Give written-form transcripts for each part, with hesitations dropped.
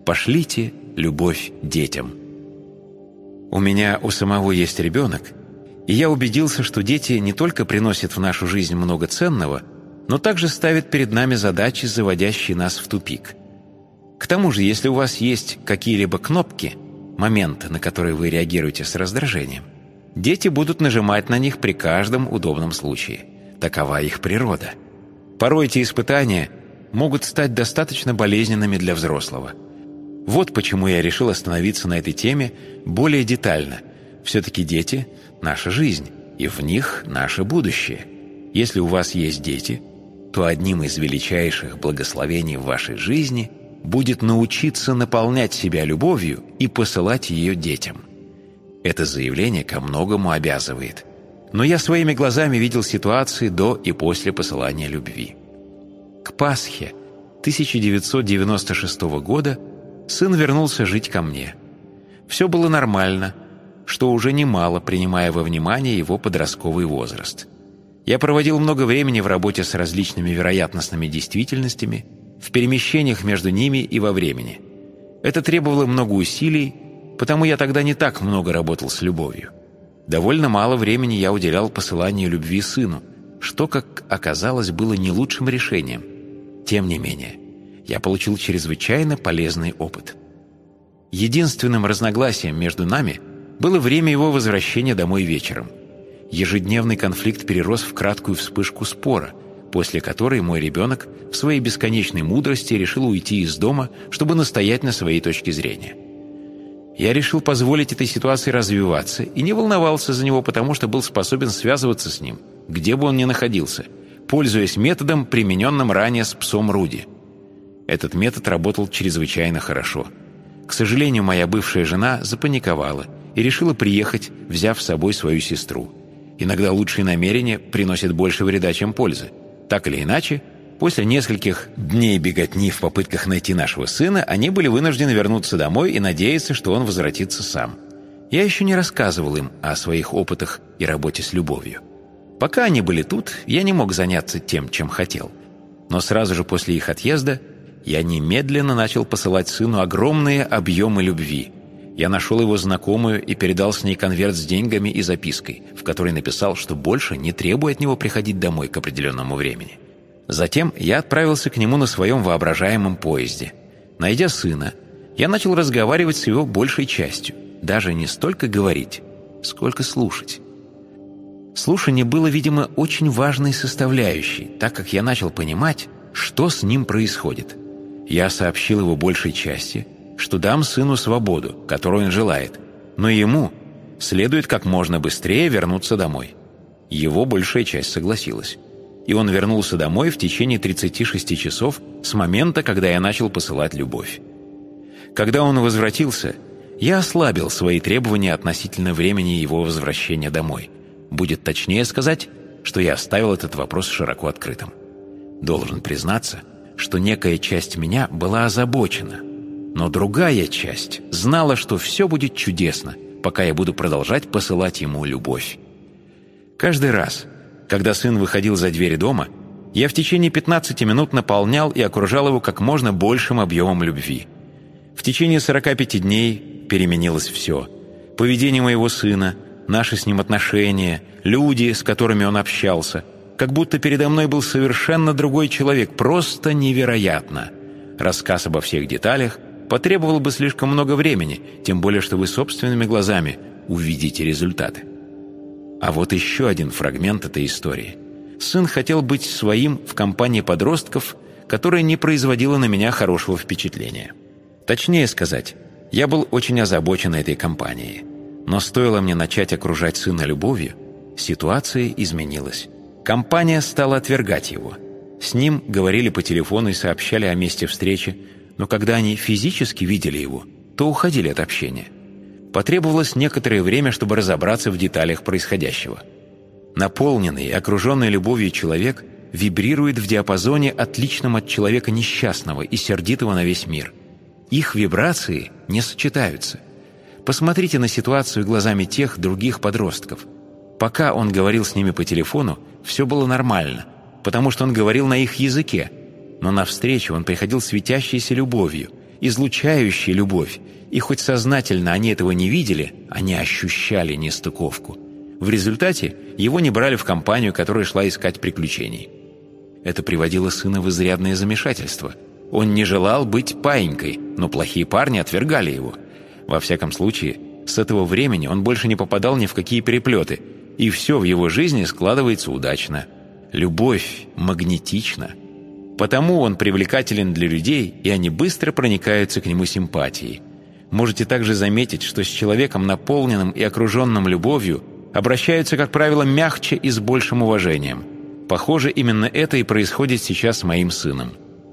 Пошлите любовь детям. У меня у самого есть ребенок, и я убедился, что дети не только приносят в нашу жизнь много ценного, но также ставят перед нами задачи, заводящие нас в тупик. К тому же, если у вас есть какие-либо кнопки, моменты, на которые вы реагируете с раздражением, дети будут нажимать на них при каждом удобном случае. Такова их природа. Порой эти испытания могут стать достаточно болезненными для взрослого. Вот почему я решил остановиться на этой теме более детально. Все-таки дети – наша жизнь, и в них наше будущее. Если у вас есть дети, то одним из величайших благословений в вашей жизни будет научиться наполнять себя любовью и посылать ее детям. Это заявление ко многому обязывает. Но я своими глазами видел ситуации до и после посылания любви. К Пасхе 1996 года сын вернулся жить ко мне. Все было нормально, что уже немало, принимая во внимание его подростковый возраст. Я проводил много времени в работе с различными вероятностными действительностями, в перемещениях между ними и во времени. Это требовало много усилий, потому я тогда не так много работал с любовью. Довольно мало времени я уделял посыланию любви сыну, что, как оказалось, было не лучшим решением. Тем не менее, я получил чрезвычайно полезный опыт. Единственным разногласием между нами было время его возвращения домой вечером. Ежедневный конфликт перерос в краткую вспышку спора, после которой мой ребенок в своей бесконечной мудрости решил уйти из дома, чтобы настоять на своей точке зрения. Я решил позволить этой ситуации развиваться и не волновался за него, потому что был способен связываться с ним, где бы он ни находился, пользуясь методом, примененным ранее с псом Руди. Этот метод работал чрезвычайно хорошо. К сожалению, моя бывшая жена запаниковала и решила приехать, взяв с собой свою сестру. Иногда лучшие намерения приносят больше вреда, чем пользы. Так или иначе, после нескольких дней беготни в попытках найти нашего сына, они были вынуждены вернуться домой и надеяться, что он возвратится сам. Я еще не рассказывал им о своих опытах и работе с любовью. Пока они были тут, я не мог заняться тем, чем хотел. Но сразу же после их отъезда я немедленно начал посылать сыну огромные объемы любви. Я нашел его знакомую и передал с ней конверт с деньгами и запиской, в которой написал, что больше не требую от него приходить домой к определенному времени. Затем я отправился к нему на своем воображаемом поезде. Найдя сына, я начал разговаривать с его большей частью. Даже не столько говорить, сколько слушать. Слушание было, видимо, очень важной составляющей, так как я начал понимать, что с ним происходит. Я сообщил его большей части, что дам сыну свободу, которую он желает, но ему следует как можно быстрее вернуться домой. Его большая часть согласилась. И он вернулся домой в течение 36 часов с момента, когда я начал посылать любовь. Когда он возвратился, я ослабил свои требования относительно времени его возвращения домой. Будет точнее сказать, что я оставил этот вопрос широко открытым. Должен признаться, что некая часть меня была озабочена, но другая часть знала, что все будет чудесно, пока я буду продолжать посылать ему любовь. Каждый раз, когда сын выходил за двери дома, я в течение 15 минут наполнял и окружал его как можно большим объемом любви. В течение 45 дней переменилось все. Поведение моего сына, наши с ним отношения, люди, с которыми он общался. Как будто передо мной был совершенно другой человек, просто невероятно. Рассказ обо всех деталях потребовал бы слишком много времени, тем более, что вы собственными глазами увидите результаты. А вот еще один фрагмент этой истории. Сын хотел быть своим в компании подростков, которая не производила на меня хорошего впечатления. Точнее сказать, я был очень озабочен этой компанией. Но стоило мне начать окружать сына любовью, ситуация изменилась. Компания стала отвергать его. С ним говорили по телефону и сообщали о месте встречи, но когда они физически видели его, то уходили от общения. Потребовалось некоторое время, чтобы разобраться в деталях происходящего. Наполненный и окруженный любовью человек вибрирует в диапазоне, отличном от человека несчастного и сердитого на весь мир. Их вибрации не сочетаются. Посмотрите на ситуацию глазами тех других подростков. Пока он говорил с ними по телефону, все было нормально, потому что он говорил на их языке, но навстречу он приходил светящейся любовью, излучающий любовь, и хоть сознательно они этого не видели, они ощущали нестыковку. В результате его не брали в компанию, которая шла искать приключений. Это приводило сына в изрядное замешательство. Он не желал быть паинькой, но плохие парни отвергали его. Во всяком случае, с этого времени он больше не попадал ни в какие переплеты, и все в его жизни складывается удачно. Любовь магнетична. Потому он привлекателен для людей, и они быстро проникаются к нему симпатией. Можете также заметить, что с человеком, наполненным и окруженным любовью, обращаются, как правило, мягче и с большим уважением. Похоже, именно это и происходит сейчас с моим сыном.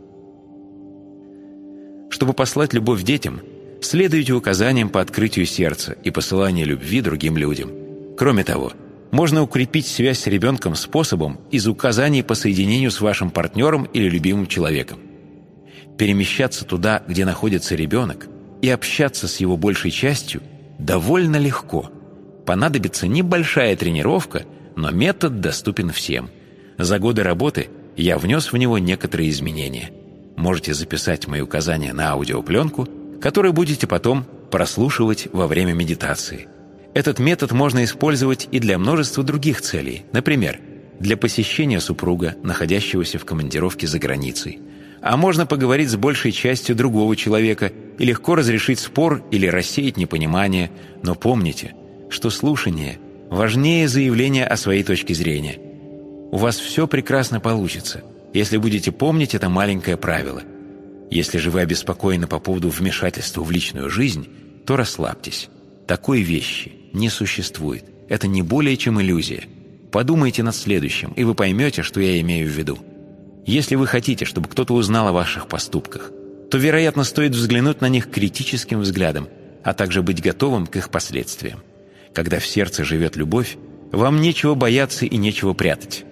Чтобы послать любовь детям, следуйте указаниям по открытию сердца и посыланию любви другим людям. Кроме того, можно укрепить связь с ребенком способом из указаний по соединению с вашим партнером или любимым человеком. Перемещаться туда, где находится ребенок, и общаться с его большей частью довольно легко. Понадобится небольшая тренировка, но метод доступен всем. За годы работы я внес в него некоторые изменения. Можете записать мои указания на аудиопленку, которую будете потом прослушивать во время медитации. Этот метод можно использовать и для множества других целей. Например, для посещения супруга, находящегося в командировке за границей. А можно поговорить с большей частью другого человека и легко разрешить спор или рассеять непонимание. Но помните, что слушание важнее заявления о своей точке зрения. У вас все прекрасно получится, если будете помнить это маленькое правило. Если же вы обеспокоены по поводу вмешательства в личную жизнь, то расслабьтесь. Такой вещи не существует. Это не более чем иллюзия. Подумайте над следующим, и вы поймете, что я имею в виду. Если вы хотите, чтобы кто-то узнал о ваших поступках, то, вероятно, стоит взглянуть на них критическим взглядом, а также быть готовым к их последствиям. Когда в сердце живет любовь, вам нечего бояться и нечего прятать.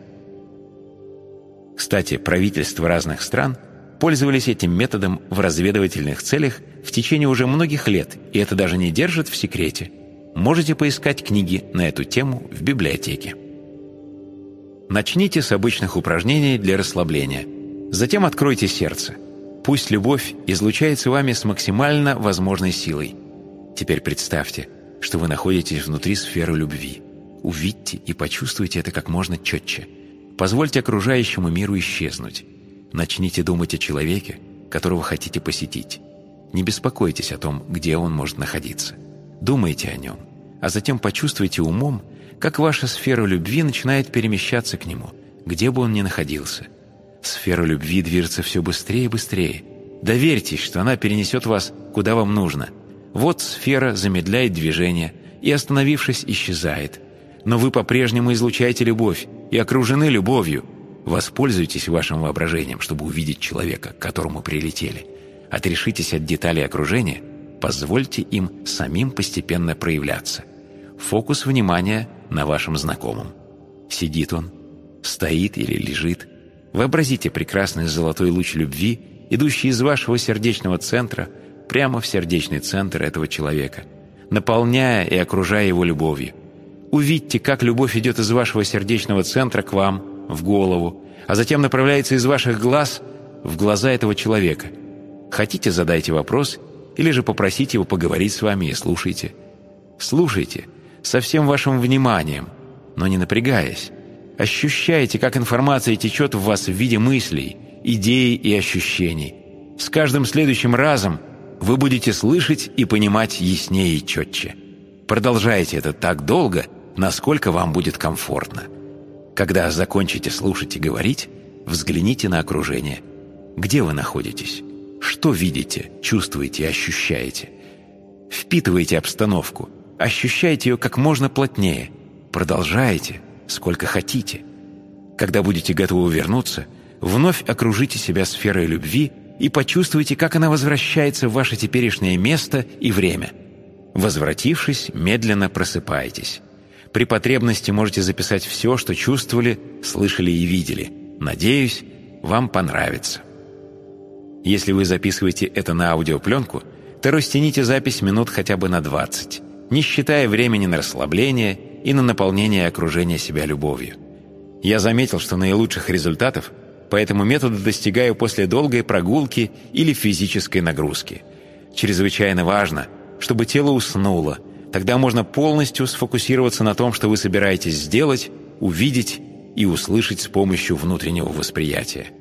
Кстати, правительства разных стран пользовались этим методом в разведывательных целях в течение уже многих лет, и это даже не держит в секрете. Можете поискать книги на эту тему в библиотеке. Начните с обычных упражнений для расслабления. Затем откройте сердце. Пусть любовь излучается вами с максимально возможной силой. Теперь представьте, что вы находитесь внутри сферы любви. Увидьте и почувствуйте это как можно четче. Позвольте окружающему миру исчезнуть. Начните думать о человеке, которого хотите посетить. Не беспокойтесь о том, где он может находиться. Думайте о нем, а затем почувствуйте умом, как ваша сфера любви начинает перемещаться к нему, где бы он ни находился. Сфера любви движется все быстрее и быстрее. Доверьтесь, что она перенесет вас, куда вам нужно. Вот сфера замедляет движение и, остановившись, исчезает. Но вы по-прежнему излучаете любовь и окружены любовью. Воспользуйтесь вашим воображением, чтобы увидеть человека, к которому прилетели. Отрешитесь от деталей окружения, позвольте им самим постепенно проявляться. Фокус внимания на вашем знакомом. Сидит он, стоит или лежит. Вообразите прекрасный золотой луч любви, идущий из вашего сердечного центра прямо в сердечный центр этого человека, наполняя и окружая его любовью. Увидьте, как любовь идет из вашего сердечного центра к вам, в голову, а затем направляется из ваших глаз в глаза этого человека. Хотите, задайте вопрос, или же попросите его поговорить с вами и слушайте. Слушайте со всем вашим вниманием, но не напрягаясь. Ощущайте, как информация течет в вас в виде мыслей, идей и ощущений. С каждым следующим разом вы будете слышать и понимать яснее и четче. Продолжайте это так долго, насколько вам будет комфортно. Когда закончите слушать и говорить, взгляните на окружение. Где вы находитесь? Что видите, чувствуете и ощущаете? Впитывайте обстановку, ощущайте ее как можно плотнее. Продолжайте, сколько хотите. Когда будете готовы вернуться, вновь окружите себя сферой любви и почувствуйте, как она возвращается в ваше теперешнее место и время. Возвратившись, медленно просыпайтесь. При потребности можете записать все, что чувствовали, слышали и видели. Надеюсь, вам понравится. Если вы записываете это на аудиопленку, то растяните запись минут хотя бы на 20, не считая времени на расслабление и на наполнение окружения себя любовью. Я заметил, что наилучших результатов по этому методу достигаю после долгой прогулки или физической нагрузки. Чрезвычайно важно, чтобы тело уснуло. Тогда можно полностью сфокусироваться на том, что вы собираетесь сделать, увидеть и услышать с помощью внутреннего восприятия.